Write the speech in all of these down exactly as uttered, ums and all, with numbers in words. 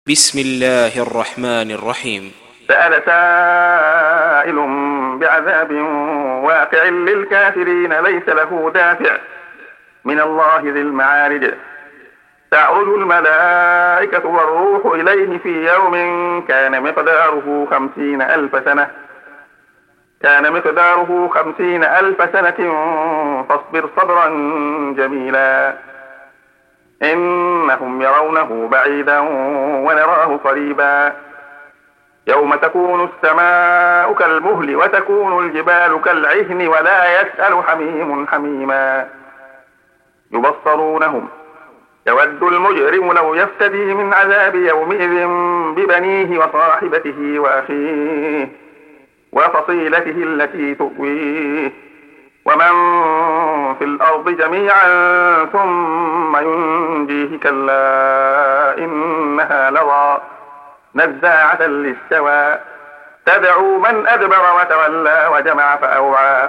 بسم الله الرحمن الرحيم. سأل سائل بعذاب واقع للكافرين ليس له دافع من الله ذي المعارج. تعرج الملائكة والروح إليه في يوم كان مقداره خمسين ألف سنة كان مقداره خمسين ألف سنة فاصبر صبرا جميلا إنهم يرونه بعيدا ونراه قريبا. يوم تكون السماء كالمهل وتكون الجبال كالعهن ولا يسأل حميم حميما. يبصرونهم يود المجرم لو يفتدي من عذاب يومئذ ببنيه وصاحبته وأخيه وفصيلته التي تؤويه ومن في الأرض جميعا ثم ينجيه كلا إنها لظى نزاعة للشوى تدعو من أدبر وتولى وجمع فأوعى.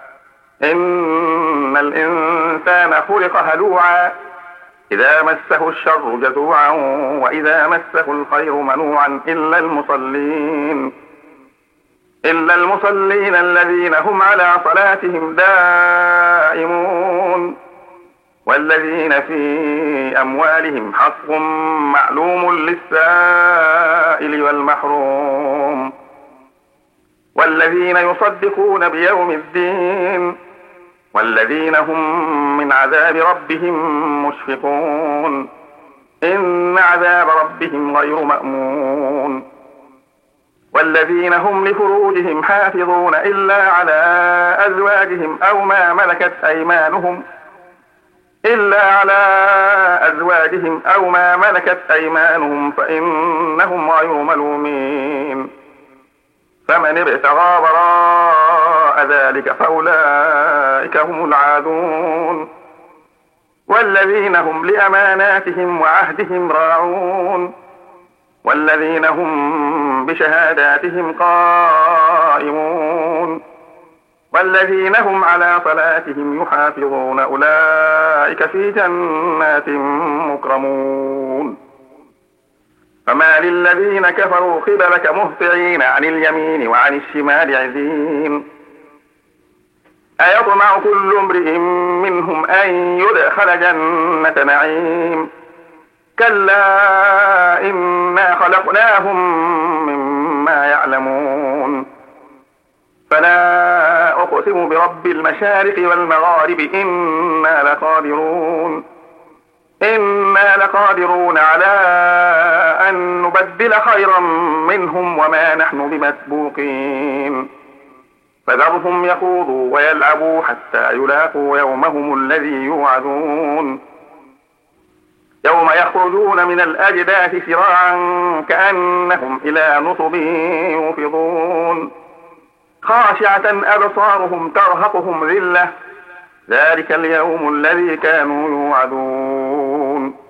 إن الإنسان خلق هلوعا إذا مسه الشر جزوعا وإذا مسه الخير منوعا إلا المصلين إلا المصلين الذين هم على صلاتهم دائمون والذين في أموالهم حق معلوم للسائل والمحروم والذين يصدقون بيوم الدين والذين هم من عذاب ربهم مشفقون إن عذاب ربهم غير مأمون. والذين هم لفروجهم حافظون إلا على أزواجهم أو ما ملكت أيمانهم إلا على أزواجهم أو ما ملكت أيمانهم فإنهم غير ملومين. فمن ابتغى وراء ذلك فأولئك هم العادون. والذين هم لأماناتهم وعهدهم راعون والذين هم بشهاداتهم قائمون والذين هم على صلاتهم يحافظون أولئك في جنات مكرمون. فما للذين كفروا قبلك مهطعين عن اليمين وعن الشمال عزين. أيطمع كل امرئ منهم أن يدخل جنة نعيم كلا إنا خلقناهم مما يعلمون. فلا أقسم برب المشارق والمغارب إنا لقادرون إنا لقادرون على أن نبدل خيرا منهم وما نحن بمسبوقين. فذرهم يخوضوا ويلعبوا حتى يلاقوا يومهم الذي يوعدون. يوم يخرجون من الأجداث سراعا كأنهم إلى نصب يوفضون خاشعة أبصارهم ترهقهم ذلة ذلك اليوم الذي كانوا يوعدون.